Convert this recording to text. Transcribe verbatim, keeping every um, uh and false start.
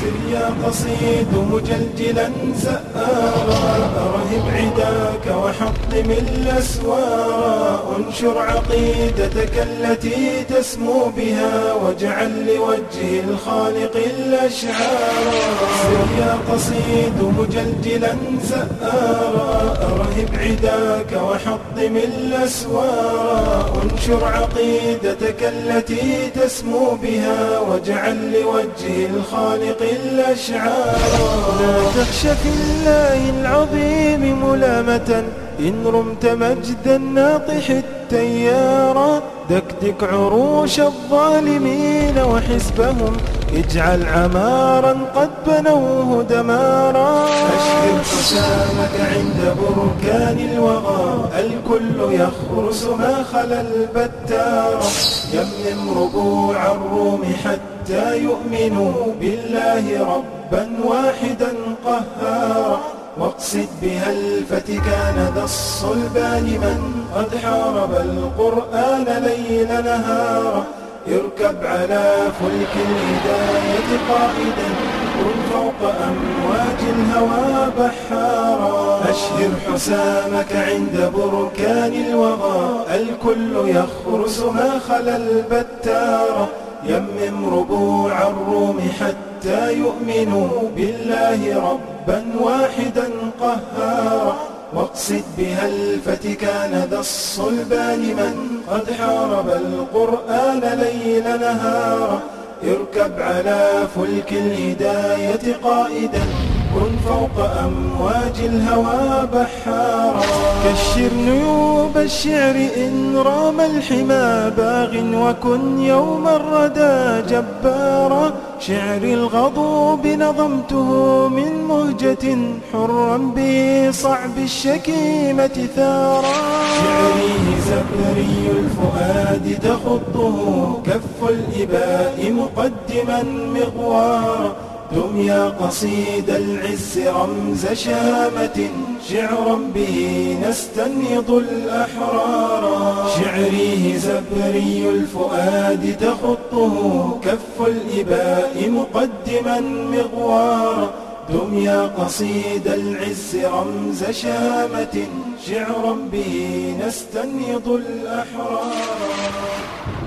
سر يا قصيد مجلجلا سآرا، أرهب عداك وحطم الأسوارا، انشر عقيدتك التي تسمو بها، واجعل لوجه الخالق الأشعارا. سر يا قصيد مجلجلا سآرا، أرهب عداك وحطم الأسوارا، انشر عقيدتك التي تسمو بها، واجعل لوجه الخالق الأشعارا. لا تخش في الله العظيم ملامة، إن رمت مجدا ناطح التيارا، دكدك عروش الظالمين وحزبهم، اجعل عمارا قد بنوه دمارا. أشهر حسامك عند بركان الوغى، الكل يخرس ما خلا البتار، يمم ربوع الروم حتى يؤمنوا بالله ربا واحدا قهارا، واقصد بها الفتكان ذا الصلبان من قد حارب القرآن ليل نهارا. اركب على فلك الهداية قائدا، كن فوق أمواج الهوى بحارا. أشهر حسامك عند بركان الوغى، الكل يخرس ما خلا البتار، يمم ربوع الروم حتى يؤمنوا بالله ربا واحدا قهارا، واقصد بها الفتكان ذا الصلبان من قد حارب القرآن ليل نهارا. اركب على فلك الهداية قائدا، كن فوق أمواج الهوى بحارا. كشر نيوب الشعر إن رام الحمى باغ، وكن يوم الردى جبارا. شعري الغضوب نظمته من مهجة، حرا بصعب الشكيمة ثارا. شعري زبري الفؤاد تخطه، كف الإباء مقدما مغوارا. دم يا قصيد العز رمز شامة، شعرا به نستنهض الأحرارا. شعري زبري الفؤاد تخطه، كف الإباء مقدما مغوارا. دم يا قصيد العز رمز شامة، شعرا به نستنهض الأحرارا.